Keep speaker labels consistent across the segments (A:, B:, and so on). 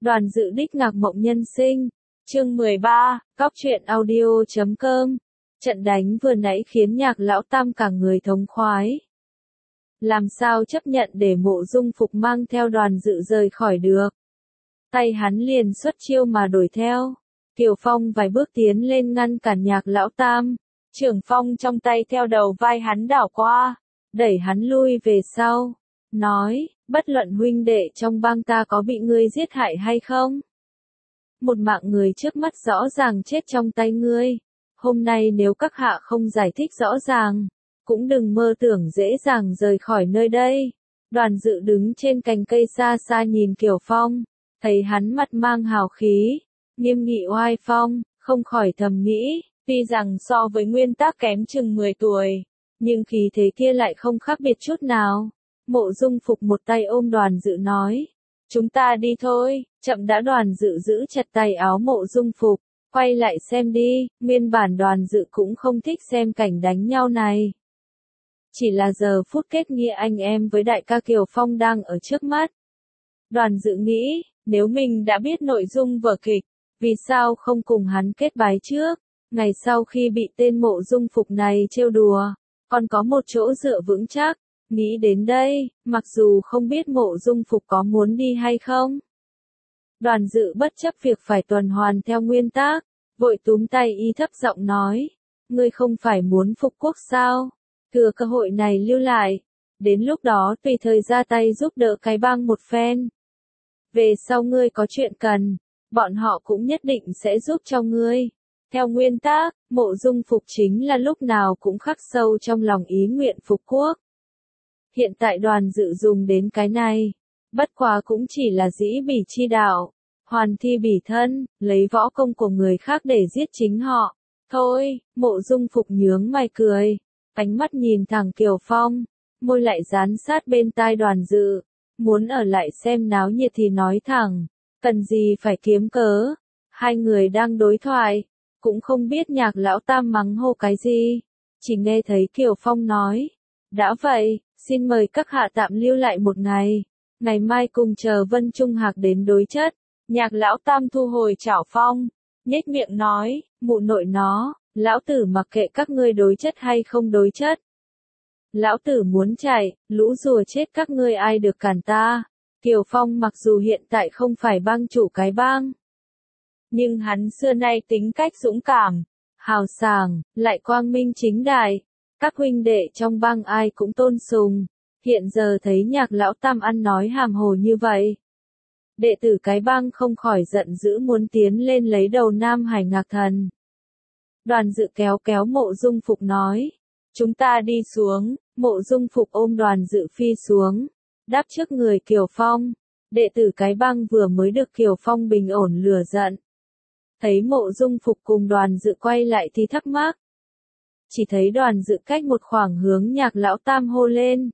A: Đoàn dự đích ngạc mộng nhân sinh. Chương 13, Cóc truyện audio.com. Trận đánh vừa nãy khiến Nhạc lão tam cả người thống khoái. Làm sao chấp nhận để Mộ Dung Phục mang theo Đoàn dự rời khỏi được. Tay hắn liền xuất chiêu mà đuổi theo. Kiều Phong vài bước tiến lên ngăn cản Nhạc lão tam. Trường phong trong tay theo đầu vai hắn đảo qua, đẩy hắn lui về sau. Nói, bất luận huynh đệ trong bang ta có bị ngươi giết hại hay không. Một mạng người trước mắt rõ ràng chết trong tay ngươi. Hôm nay nếu các hạ không giải thích rõ ràng, cũng đừng mơ tưởng dễ dàng rời khỏi nơi đây. Đoàn dự đứng trên cành cây xa xa nhìn Kiều Phong, thấy hắn mặt mang hào khí, nghiêm nghị oai phong, không khỏi thầm nghĩ, tuy rằng so với Nguyên Tác kém chừng 10 tuổi, nhưng khí thế kia lại không khác biệt chút nào. Mộ Dung Phục một tay ôm Đoàn dự nói, chúng ta đi thôi, chậm đã. Đoàn dự giữ chặt tay áo Mộ Dung Phục, quay lại xem đi. Nguyên bản Đoàn dự cũng không thích xem cảnh đánh nhau này. Chỉ là giờ phút kết nghĩa anh em với đại ca Kiều Phong đang ở trước mắt. Đoàn dự nghĩ, nếu mình đã biết nội dung vở kịch, vì sao không cùng hắn kết bái trước? Ngày sau khi bị tên Mộ Dung Phục này trêu đùa, còn có một chỗ dựa vững chắc. Nghĩ đến đây, mặc dù không biết Mộ Dung Phục có muốn đi hay không. Đoàn dự bất chấp việc phải tuần hoàn theo nguyên tắc, vội túm tay y thấp giọng nói, ngươi không phải muốn phục quốc sao? Thừa cơ hội này lưu lại, đến lúc đó tùy thời ra tay giúp đỡ cái bang một phen. Về sau ngươi có chuyện cần, bọn họ cũng nhất định sẽ giúp cho ngươi. Theo nguyên tắc, Mộ Dung Phục chính là lúc nào cũng khắc sâu trong lòng ý nguyện phục quốc. Hiện tại Đoàn dự dùng đến cái này, bất quá cũng chỉ là dĩ bỉ chi đạo, hoàn thi bỉ thân, lấy võ công của người khác để giết chính họ. Thôi, Mộ Dung Phục nhướng mày cười, ánh mắt nhìn thẳng Kiều Phong, môi lại dán sát bên tai Đoàn dự, muốn ở lại xem náo nhiệt thì nói thẳng, cần gì phải kiếm cớ. Hai người đang đối thoại, cũng không biết Nhạc lão tam mắng hô cái gì, chỉ nghe thấy Kiều Phong nói, đã vậy, xin mời các hạ tạm lưu lại một ngày, ngày mai cùng chờ Vân Trung Hạc đến đối chất. Nhạc lão tam thu hồi chảo phong, nhếch miệng nói, mụ nội nó, lão tử mặc kệ các ngươi đối chất hay không đối chất. Lão tử muốn chạy, lũ rùa chết các ngươi ai được cản ta. Kiều Phong mặc dù hiện tại không phải bang chủ cái bang, nhưng hắn xưa nay tính cách dũng cảm, hào sảng, lại quang minh chính đại. Các huynh đệ trong bang ai cũng tôn sùng. Hiện giờ thấy Nhạc lão tam ăn nói hàm hồ như vậy, đệ tử cái bang không khỏi giận dữ muốn tiến lên lấy đầu Nam Hải Ngạc Thần. Đoàn dự kéo kéo Mộ Dung Phục nói, chúng ta đi xuống. Mộ Dung Phục ôm Đoàn dự phi xuống, đáp trước người Kiều Phong. Đệ tử cái bang vừa mới được Kiều Phong bình ổn lửa giận. Thấy Mộ Dung Phục cùng Đoàn dự quay lại thì thắc mắc. Chỉ thấy Đoàn dự cách một khoảng hướng Nhạc lão tam hô lên.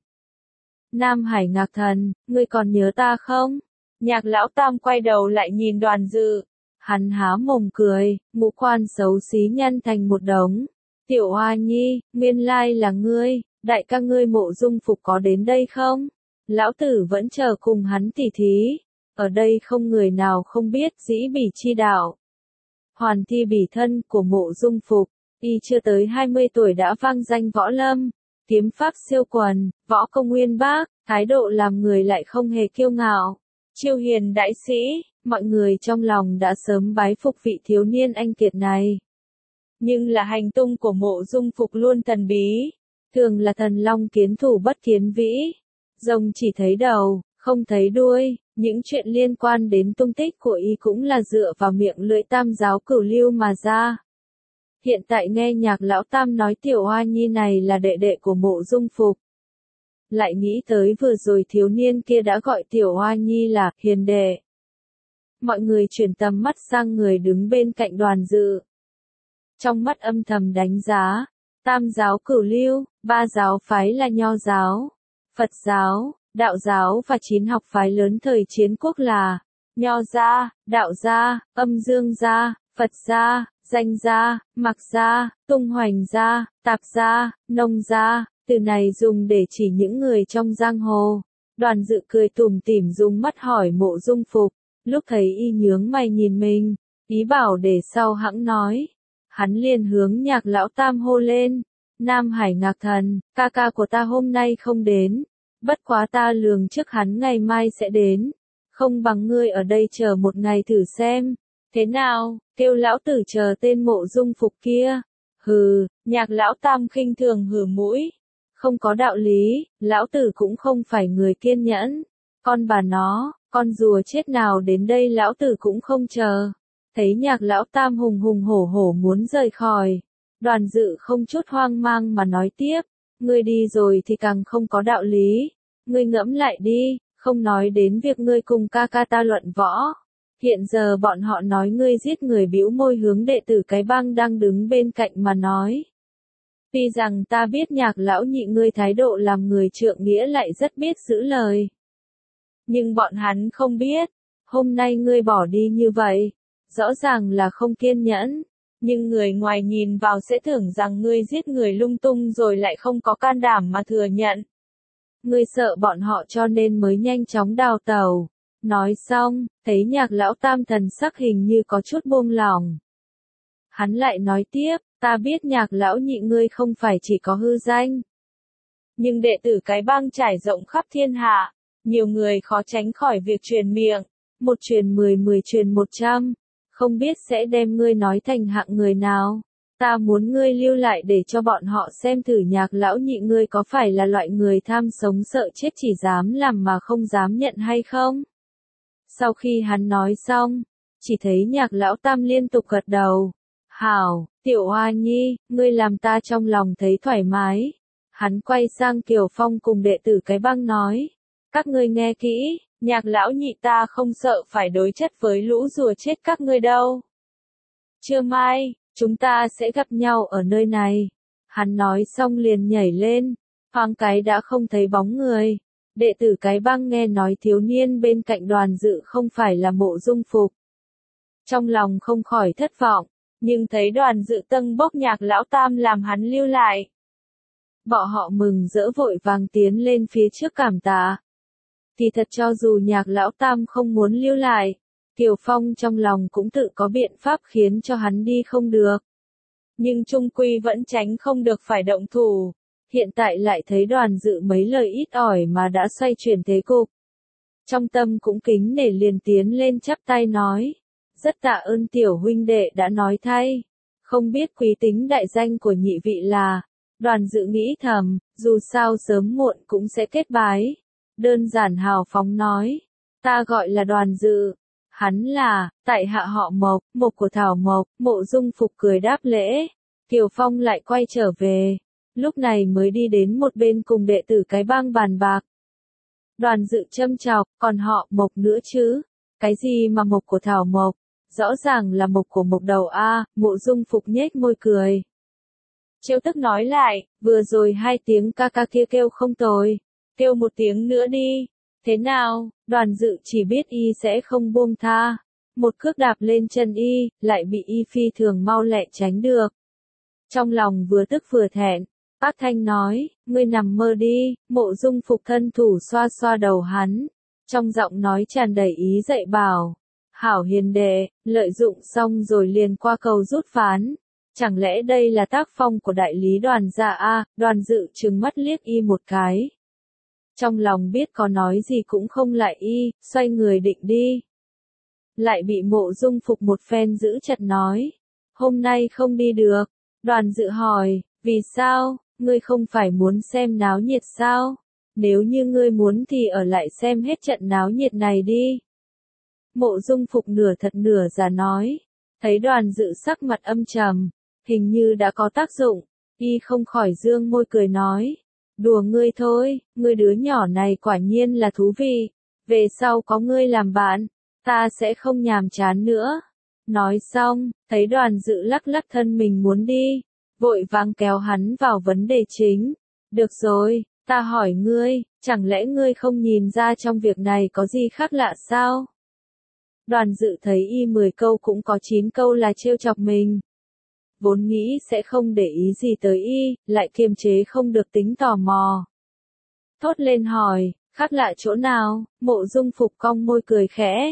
A: Nam Hải Ngạc Thần, ngươi còn nhớ ta không? Nhạc lão tam quay đầu lại nhìn Đoàn dự. Hắn há mồm cười, ngũ quan xấu xí nhăn thành một đống. Tiểu Hoa Nhi, nguyên lai là ngươi, đại ca ngươi Mộ Dung Phục có đến đây không? Lão tử vẫn chờ cùng hắn tỉ thí. Ở đây không người nào không biết dĩ bỉ chi đạo. Hoàn thi bỉ thân của Mộ Dung Phục. Y chưa tới 20 tuổi đã vang danh võ lâm, kiếm pháp siêu quần, võ công uyên bác, thái độ làm người lại không hề kiêu ngạo. Chiêu hiền đại sĩ, mọi người trong lòng đã sớm bái phục vị thiếu niên anh kiệt này. Nhưng là hành tung của Mộ Dung Phục luôn thần bí, thường là thần long kiến thủ bất kiến vĩ. Rồng chỉ thấy đầu, không thấy đuôi, những chuyện liên quan đến tung tích của y cũng là dựa vào miệng lưỡi tam giáo cửu lưu mà ra. Hiện tại nghe Nhạc lão tam nói Tiểu Hoa Nhi này là đệ đệ của Mộ Dung Phục. Lại nghĩ tới vừa rồi thiếu niên kia đã gọi Tiểu Hoa Nhi là hiền đệ. Mọi người chuyển tầm mắt sang người đứng bên cạnh Đoàn dự. Trong mắt âm thầm đánh giá, tam giáo cửu lưu, ba giáo phái là Nho giáo, Phật giáo, Đạo giáo và 9 học phái lớn thời chiến quốc là Nho gia, Đạo gia, Âm Dương gia, Phật gia, Danh gia, Mạc gia, Tung Hoành gia, Tạp gia, Nông gia. Từ này dùng để chỉ những người trong giang hồ. Đoàn dự cười tủm tỉm dùng mắt hỏi Mộ Dung Phục, Lúc thấy y nhướng mày nhìn mình, ý bảo để sau hẵng nói. Hắn liền hướng Nhạc Lão Tam hô lên. Nam Hải Ngạc Thần, ca ca của ta hôm nay không đến. Bất quá ta lường trước hắn ngày mai sẽ đến. Không bằng ngươi ở đây chờ một ngày thử xem. Thế nào, kêu lão tử chờ tên Mộ Dung Phục kia. Hừ, Nhạc Lão Tam khinh thường hừ mũi. Không có đạo lý, lão tử cũng không phải người kiên nhẫn. Con bà nó, con rùa chết nào đến đây lão tử cũng không chờ. Thấy Nhạc Lão Tam hùng hùng hổ hổ muốn rời khỏi. Đoàn Dự không chút hoang mang mà nói tiếp. Ngươi đi rồi thì càng không có đạo lý. Ngươi ngẫm lại đi, không nói đến việc ngươi cùng ca ca ta luận võ. Hiện giờ bọn họ nói ngươi giết người, bĩu môi hướng đệ tử cái bang đang đứng bên cạnh mà nói. Tuy rằng ta biết Nhạc lão nhị ngươi thái độ làm người trượng nghĩa lại rất biết giữ lời. Nhưng bọn hắn không biết, hôm nay ngươi bỏ đi như vậy, rõ ràng là không kiên nhẫn. Nhưng người ngoài nhìn vào sẽ tưởng rằng ngươi giết người lung tung rồi lại không có can đảm mà thừa nhận. Ngươi sợ bọn họ cho nên mới nhanh chóng đào tẩu. Nói xong, thấy Nhạc Lão Tam thần sắc hình như có chút buông lỏng. Hắn lại nói tiếp, ta biết Nhạc lão nhị ngươi không phải chỉ có hư danh. Nhưng đệ tử cái bang trải rộng khắp thiên hạ, nhiều người khó tránh khỏi việc truyền miệng. Một truyền 10, 10 truyền 100. Không biết sẽ đem ngươi nói thành hạng người nào. Ta muốn ngươi lưu lại để cho bọn họ xem thử Nhạc lão nhị ngươi có phải là loại người tham sống sợ chết chỉ dám làm mà không dám nhận hay không. Sau khi hắn nói xong, chỉ thấy Nhạc Lão Tam liên tục gật đầu. Hảo, Tiểu Hoa Nhi, ngươi làm ta trong lòng thấy thoải mái. Hắn quay sang Kiều Phong cùng đệ tử cái bang nói. Các ngươi nghe kỹ, Nhạc lão nhị ta không sợ phải đối chất với lũ rùa chết các ngươi đâu. Trưa mai, chúng ta sẽ gặp nhau ở nơi này. Hắn nói xong liền nhảy lên, thoáng cái đã không thấy bóng người. Đệ tử cái bang nghe nói thiếu niên bên cạnh Đoàn Dự không phải là Mộ Dung Phục. Trong lòng không khỏi thất vọng, nhưng thấy Đoàn Dự tâng bốc Nhạc Lão Tam làm hắn lưu lại. Bọn họ mừng rỡ vội vàng tiến lên phía trước cảm tạ. Thì thật cho dù Nhạc Lão Tam không muốn lưu lại, Kiều Phong trong lòng cũng tự có biện pháp khiến cho hắn đi không được. Nhưng chung quy vẫn tránh không được phải động thủ. Hiện tại lại thấy Đoàn Dự mấy lời ít ỏi mà đã xoay chuyển thế cục. Trong tâm cũng kính nể liền tiến lên chắp tay nói. Rất tạ ơn tiểu huynh đệ đã nói thay. Không biết quý tính đại danh của nhị vị là. Đoàn Dự nghĩ thầm, dù sao sớm muộn cũng sẽ kết bái. Đơn giản hào phóng nói. Ta gọi là Đoàn Dự. Hắn là, tại hạ họ Mộc, Mộc của Thảo Mộc. Mộ Dung Phục cười đáp lễ. Kiều Phong lại quay trở về. Lúc này mới đi đến một bên cùng đệ tử cái bang bàn bạc. Đoàn Dự châm chọc, còn họ Mộc nữa chứ? Cái gì mà Mộc của Thảo Mộc? Rõ ràng là Mộc của Mộc đầu a. Mộ Dung Phục nhếch môi cười. Trêu tức nói lại, vừa rồi 2 tiếng ca ca kia kêu không tồi. Kêu 1 tiếng nữa đi. Thế nào? Đoàn Dự chỉ biết y sẽ không buông tha. Một cước đạp lên chân y, lại bị y phi thường mau lẹ tránh được. Trong lòng vừa tức vừa thẹn. Bác Thanh nói, ngươi nằm mơ đi. Mộ Dung Phục thân thủ xoa xoa đầu hắn. Trong giọng nói tràn đầy ý dạy bảo. Hảo hiền đệ, lợi dụng xong rồi liền qua cầu rút ván. Chẳng lẽ đây là tác phong của đại lý Đoàn gia a? Đoàn Dự trừng mắt liếc y một cái. Trong lòng biết có nói gì cũng không lại y, xoay người định đi. Lại bị Mộ Dung Phục một phen giữ chặt nói. Hôm nay không đi được. Đoàn Dự hỏi, vì sao, ngươi không phải muốn xem náo nhiệt sao? Nếu như ngươi muốn thì ở lại xem hết trận náo nhiệt này đi. Mộ Dung Phục nửa thật nửa giả nói. Thấy Đoàn Dự sắc mặt âm trầm, hình như đã có tác dụng, y không khỏi dương môi cười nói. Đùa ngươi thôi, ngươi đứa nhỏ này quả nhiên là thú vị. Về sau có ngươi làm bạn, ta sẽ không nhàm chán nữa. Nói xong, thấy Đoàn Dự lắc lắc thân mình muốn đi, vội vàng kéo hắn vào vấn đề chính. Được rồi, ta hỏi ngươi, chẳng lẽ ngươi không nhìn ra trong việc này có gì khác lạ sao? Đoàn Dự thấy y 10 câu cũng có 9 câu là trêu chọc mình. Vốn nghĩ sẽ không để ý gì tới y, lại kiềm chế không được tính tò mò. Thốt lên hỏi, khác lạ chỗ nào? Mộ Dung Phục cong môi cười khẽ.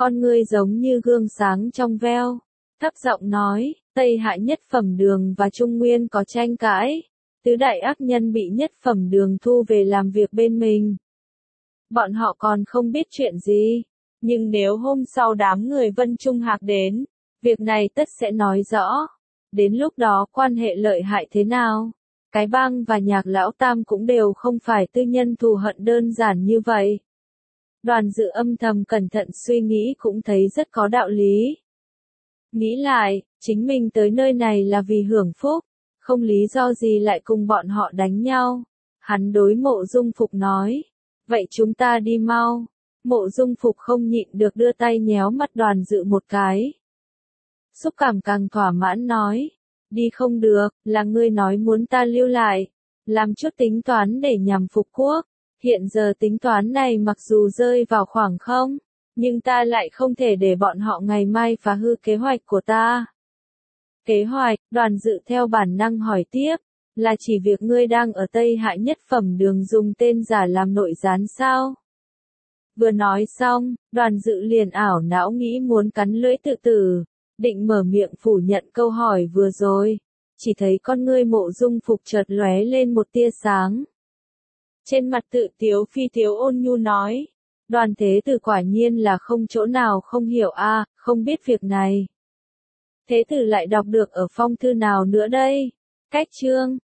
A: con ngươi giống như gương sáng trong veo, thấp giọng nói, Tây Hạ nhất phẩm đường và Trung Nguyên có tranh cãi, tứ đại ác nhân bị nhất phẩm đường thu về làm việc bên mình. Bọn họ còn không biết chuyện gì, nhưng nếu hôm sau đám người Vân Trung Hạc đến, việc này tất sẽ nói rõ. Đến lúc đó quan hệ lợi hại thế nào? Cái Bang và Nhạc Lão Tam cũng đều không phải tư nhân thù hận đơn giản như vậy. Đoàn Dự âm thầm cẩn thận suy nghĩ cũng thấy rất có đạo lý. Nghĩ lại, chính mình tới nơi này là vì hưởng phúc, không lý do gì lại cùng bọn họ đánh nhau. Hắn đối Mộ Dung Phục nói, vậy chúng ta đi mau. Mộ Dung Phục không nhịn được đưa tay nhéo mặt Đoàn Dự một cái. Xúc cảm càng thỏa mãn nói, đi không được, là ngươi nói muốn ta lưu lại, làm chút tính toán để nhằm phục quốc. Hiện giờ tính toán này mặc dù rơi vào khoảng không, nhưng ta lại không thể để bọn họ ngày mai phá hư kế hoạch của ta. Kế hoạch, Đoàn Dự theo bản năng hỏi tiếp, là chỉ việc ngươi đang ở Tây Hạ nhất phẩm đường dùng tên giả làm nội gián sao? Vừa nói xong, Đoàn Dự liền ảo não nghĩ muốn cắn lưỡi tự tử, định mở miệng phủ nhận câu hỏi vừa rồi, chỉ thấy con ngươi Mộ Dung Phục chợt lóe lên một tia sáng. Trên mặt tự tiếu phi tiếu ôn nhu nói, Đoàn Thế Tử quả nhiên là không chỗ nào không hiểu a, không biết việc này. Thế Tử lại đọc được ở phong thư nào nữa đây? Cách chương